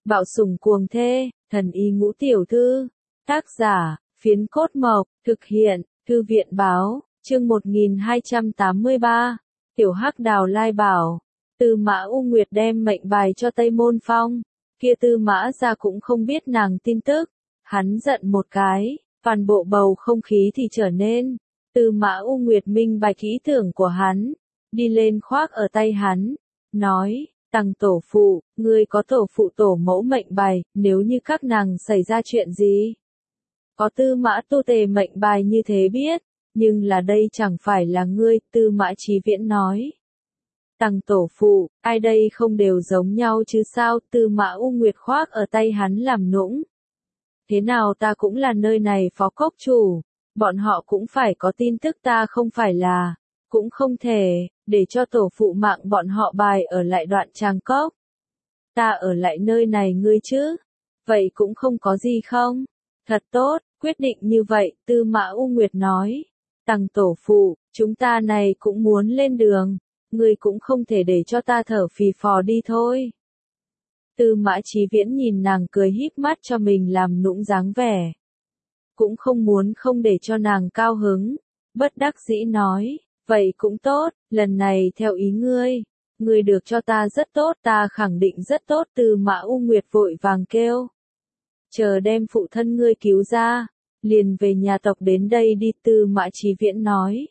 Bạo sủng cuồng thê, thần y ngũ tiểu thư. Tác giả, Phiến Cốt Mộc, thực hiện, Thư viện báo, chương 1283. Tiểu Hắc Đào lai bảo, Tư Mã U Nguyệt đem mệnh bài cho Tây Môn Phong, kia Tư Mã gia cũng không biết nàng tin tức, hắn giận một cái, toàn bộ bầu không khí thì trở nên. Tư Mã U Nguyệt minh bạch ý tưởng của hắn, đi lên khoác ở tay hắn, nói, Tằng tổ phụ, ngươi có tổ phụ tổ mẫu mệnh bài, nếu như các nàng xảy ra chuyện gì? Có Tư Mã Tu Tề mệnh bài như thế biết, nhưng là đây chẳng phải là ngươi, Tư Mã Chí Viễn nói. Tằng tổ phụ, ai đây không đều giống nhau chứ sao? Tư Mã U Nguyệt khoác ở tay hắn làm nũng. Thế nào ta cũng là nơi này phó cốc chủ, bọn họ cũng phải có tin tức ta không phải là, cũng không thể, để cho tổ phụ mạng bọn họ bài ở lại Đoạn Tràng Cốc. Ta ở lại nơi này ngươi chứ? Vậy cũng không có gì không? Thật tốt, quyết định như vậy, Tư Mã U Nguyệt nói. Tằng tổ phụ, chúng ta này cũng muốn lên đường, ngươi cũng không thể để cho ta thở phì phò đi thôi. Tư Mã Chí Viễn nhìn nàng cười híp mắt cho mình làm nũng dáng vẻ. Cũng không muốn không để cho nàng cao hứng, bất đắc dĩ nói, vậy cũng tốt, lần này theo ý ngươi được cho ta rất tốt, ta khẳng định rất tốt. Tư Mã U Nguyệt vội vàng kêu. Chờ đem phụ thân ngươi cứu ra, liền về nhà tộc đến đây đi. Tư Mã Chí Viễn nói.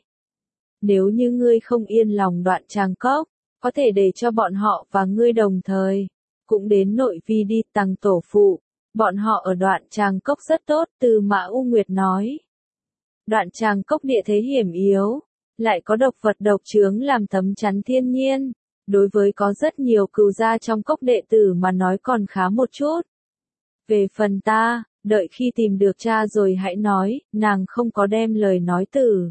Nếu như ngươi không yên lòng Đoạn Tràng Cốc, có thể để cho bọn họ và ngươi đồng thời, cũng đến nội vi đi. Tằng tổ phụ, bọn họ ở Đoạn Tràng Cốc rất tốt. Tư Mã U Nguyệt nói. Đoạn Tràng Cốc địa thế hiểm yếu, lại có độc vật độc chướng làm tấm chắn thiên nhiên, đối với có rất nhiều cừu gia trong cốc đệ tử mà nói còn khá một chút. Về phần ta, đợi khi tìm được cha rồi hãy nói, nàng không có đem lời nói từ.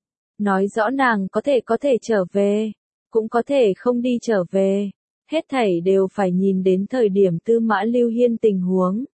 Nói rõ nàng có thể trở về, cũng có thể không đi trở về, hết thảy đều phải nhìn đến thời điểm Tư Mã Lưu Hiên tình huống.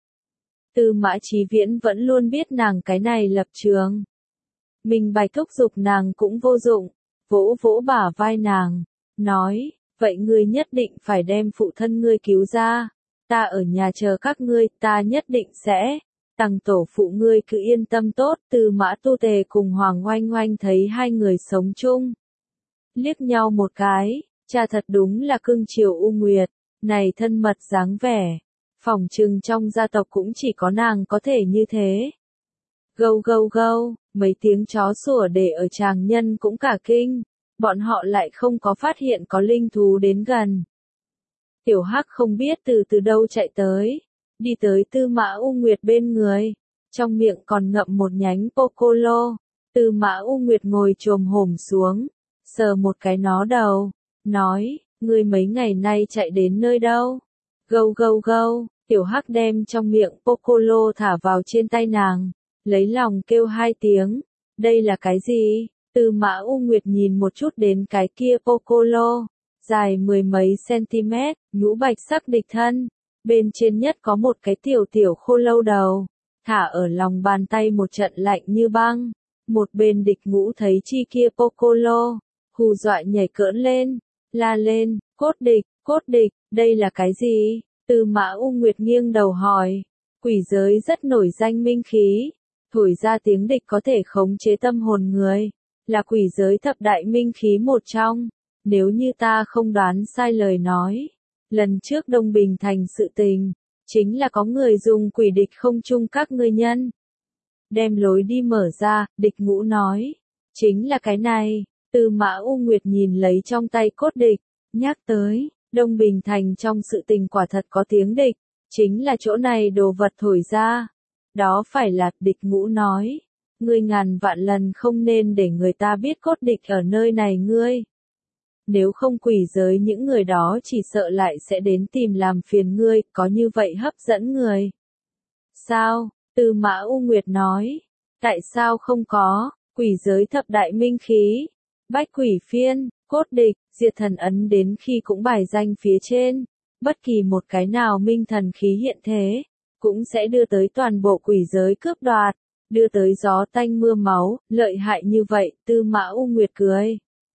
Tư Mã Chí Viễn vẫn luôn biết nàng cái này lập trường. Mình bài thúc giục nàng cũng vô dụng, vỗ vỗ bả vai nàng, nói, vậy ngươi nhất định phải đem phụ thân ngươi cứu ra, ta ở nhà chờ các ngươi, ta nhất định sẽ. Tằng tổ phụ ngươi cứ yên tâm tốt. Tư Mã Tu Tề cùng Hoàng Oanh Oanh thấy hai người sống chung, liếc nhau một cái, cha thật đúng là cưng chiều U Nguyệt, này thân mật dáng vẻ, phỏng chừng trong gia tộc cũng chỉ có nàng có thể như thế. Gâu gâu gâu, mấy tiếng chó sủa để ở tràng nhân cũng cả kinh, bọn họ lại không có phát hiện có linh thú đến gần. Tiểu Hắc không biết từ đâu chạy tới, đi tới Tư Mã U Nguyệt bên người, trong miệng còn ngậm một nhánh Pocolo. Tư Mã U Nguyệt ngồi chồm hổm xuống, sờ một cái nó đầu, nói, ngươi mấy ngày nay chạy đến nơi đâu? Gâu gâu gâu, Tiểu Hắc đem trong miệng Pocolo thả vào trên tay nàng, lấy lòng kêu hai tiếng, đây là cái gì? Tư Mã U Nguyệt nhìn một chút đến cái kia Pocolo, dài mười mấy cm, nhũ bạch sắc địch thân, bên trên nhất có một cái tiểu khô lâu đầu, thả ở lòng bàn tay một trận lạnh như băng. Một bên địch ngũ thấy chi kia Pocolo, hù dọa nhảy cỡn lên, la lên, cốt địch, đây là cái gì? Tư Mã U Nguyệt nghiêng đầu hỏi, quỷ giới rất nổi danh minh khí, thổi ra tiếng địch có thể khống chế tâm hồn người, là quỷ giới thập đại minh khí một trong, nếu như ta không đoán sai lời nói. Lần trước Đông Bình thành sự tình, chính là có người dùng quỷ địch không chung các ngươi nhân. Đem lối đi mở ra, địch ngũ nói. Chính là cái này. Tư Mã U Nguyệt nhìn lấy trong tay cốt địch, nhắc tới, Đông Bình thành trong sự tình quả thật có tiếng địch, chính là chỗ này đồ vật thổi ra. Đó phải là, địch ngũ nói. Ngươi ngàn vạn lần không nên để người ta biết cốt địch ở nơi này ngươi. Nếu không quỷ giới những người đó chỉ sợ lại sẽ đến tìm làm phiền ngươi, có như vậy hấp dẫn người. Sao? Tư Mã U Nguyệt nói. Tại sao không có? Quỷ giới thập đại minh khí, bách quỷ phiên, cốt địch, diệt thần ấn đến khi cũng bài danh phía trên. Bất kỳ một cái nào minh thần khí hiện thế, cũng sẽ đưa tới toàn bộ quỷ giới cướp đoạt, đưa tới gió tanh mưa máu, lợi hại như vậy. Tư Mã U Nguyệt cười.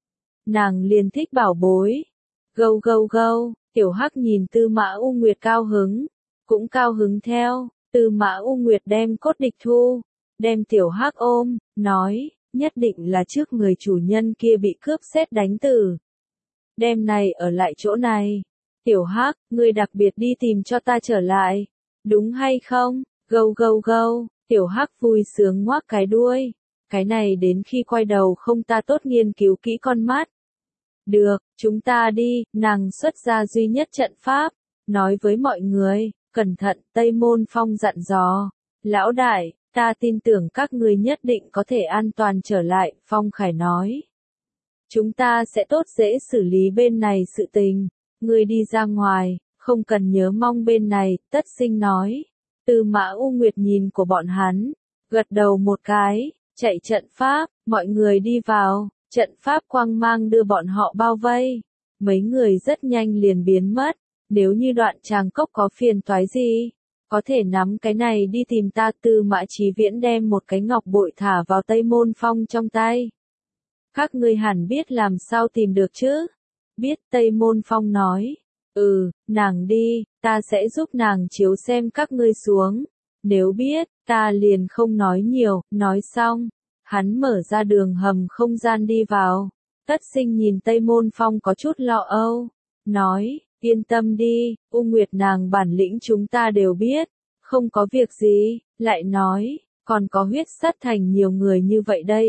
Nàng liền thích bảo bối. Gâu gâu gâu, Tiểu Hắc nhìn Tư Mã U Nguyệt cao hứng, cũng cao hứng theo. Tư Mã U Nguyệt đem cốt địch thu, đem Tiểu Hắc ôm, nói, nhất định là trước người chủ nhân kia bị cướp sét đánh tử. Đêm này ở lại chỗ này. Tiểu Hắc, ngươi đặc biệt đi tìm cho ta trở lại. Đúng hay không? Gâu gâu gâu, Tiểu Hắc vui sướng ngoác cái đuôi. Cái này đến khi quay đầu không ta tốt nghiên cứu kỹ con mắt. Được, chúng ta đi, nàng xuất ra duy nhất trận pháp. Nói với mọi người, cẩn thận, Tây Môn Phong dặn dò. Lão đại, ta tin tưởng các ngươi nhất định có thể an toàn trở lại, Phong Khải nói. Chúng ta sẽ tốt dễ xử lý bên này sự tình. Ngươi đi ra ngoài, không cần nhớ mong bên này, Tất Sinh nói. Tư Mã U Nguyệt nhìn của bọn hắn, gật đầu một cái, chạy trận pháp, mọi người đi vào, trận pháp quang mang đưa bọn họ bao vây. Mấy người rất nhanh liền biến mất, nếu như Đoạn Tràng Cốc có phiền toái gì, có thể nắm cái này đi tìm ta. Tư Mã Chí Viễn đem một cái ngọc bội thả vào Tây Môn Phong trong tay. Các ngươi hẳn biết làm sao tìm được chứ? Biết, Tây Môn Phong nói. Nàng đi, ta sẽ giúp nàng chiếu xem các ngươi xuống. Nếu biết, ta liền không nói nhiều. Nói xong, hắn mở ra đường hầm không gian đi vào. Tất Sinh nhìn Tây Môn Phong có chút lo âu, nói, yên tâm đi, U Nguyệt nàng bản lĩnh chúng ta đều biết, không có việc gì. Lại nói, còn có Huyết Sát Thành nhiều người như vậy đây.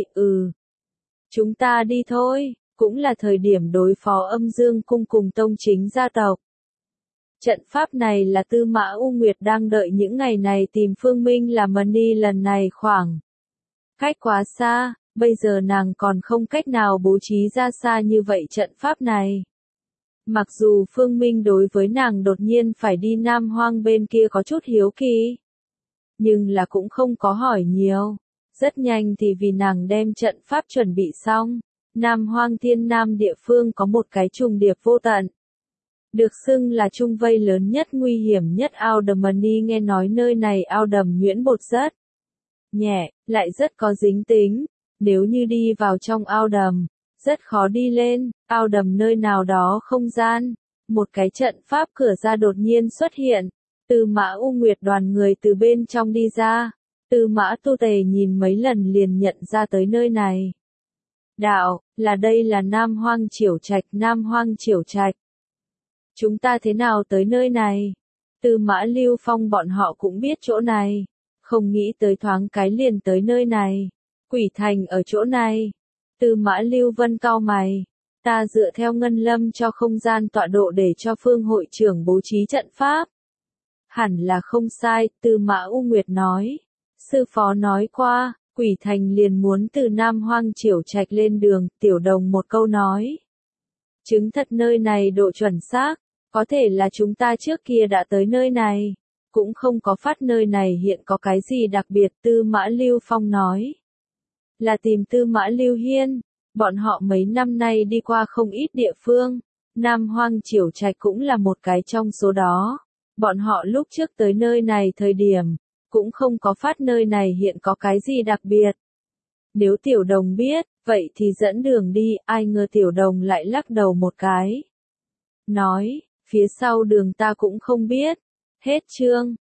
Chúng ta đi thôi, cũng là thời điểm đối phó Âm Dương Cung cùng Tông Chính gia tộc. Trận pháp này là Tư Mã U Nguyệt đang đợi những ngày này tìm Phương Minh làm money, lần này khoảng cách quá xa, bây giờ nàng còn không cách nào bố trí ra xa như vậy trận pháp này. Mặc dù Phương Minh đối với nàng đột nhiên phải đi Nam Hoang bên kia có chút hiếu kỳ, nhưng là cũng không có hỏi nhiều. Rất nhanh thì vì nàng đem trận pháp chuẩn bị xong, Nam Hoang Thiên Nam địa phương có một cái trùng điệp vô tận. Được xưng là trung vây lớn nhất, nguy hiểm nhất ao đầm money. Nghe nói nơi này ao đầm nhuyễn bột rất nhẹ, lại rất có dính tính. Nếu như đi vào trong ao đầm, rất khó đi lên. Ao đầm nơi nào đó không gian, một cái trận pháp cửa ra đột nhiên xuất hiện. Tư Mã U Nguyệt đoàn người từ bên trong đi ra. Tư Mã Tu Tề nhìn mấy lần liền nhận ra tới nơi này. Đạo, là đây là Nam Hoang Chiểu Trạch. Nam Hoang Chiểu Trạch. Chúng ta thế nào tới nơi này? Tư Mã Lưu Phong bọn họ cũng biết chỗ này. Không nghĩ tới thoáng cái liền tới nơi này. Quỷ Thành ở chỗ này. Tư Mã Lưu Vân cau mày. Ta dựa theo Ngân Lâm cho không gian tọa độ để cho Phương hội trưởng bố trí trận pháp. Hẳn là không sai, Tư Mã U Nguyệt nói. Sư phó nói qua, Quỷ Thành liền muốn từ Nam Hoang Chiểu Trạch lên đường. Tiểu Đồng một câu nói. Chứng thật nơi này độ chuẩn xác. Có thể là chúng ta trước kia đã tới nơi này. Cũng không có phát nơi này hiện có cái gì đặc biệt. Tư Mã Lưu Phong nói. Là tìm Tư Mã Lưu Hiên. Bọn họ mấy năm nay đi qua không ít địa phương. Nam Hoang Chiểu Trạch cũng là một cái trong số đó. Bọn họ lúc trước tới nơi này thời điểm, cũng không có phát nơi này hiện có cái gì đặc biệt. Nếu Tiểu Đồng biết, vậy thì dẫn đường đi. Ai ngờ Tiểu Đồng lại lắc đầu một cái. Nói, phía sau đường ta cũng không biết. Hết chương.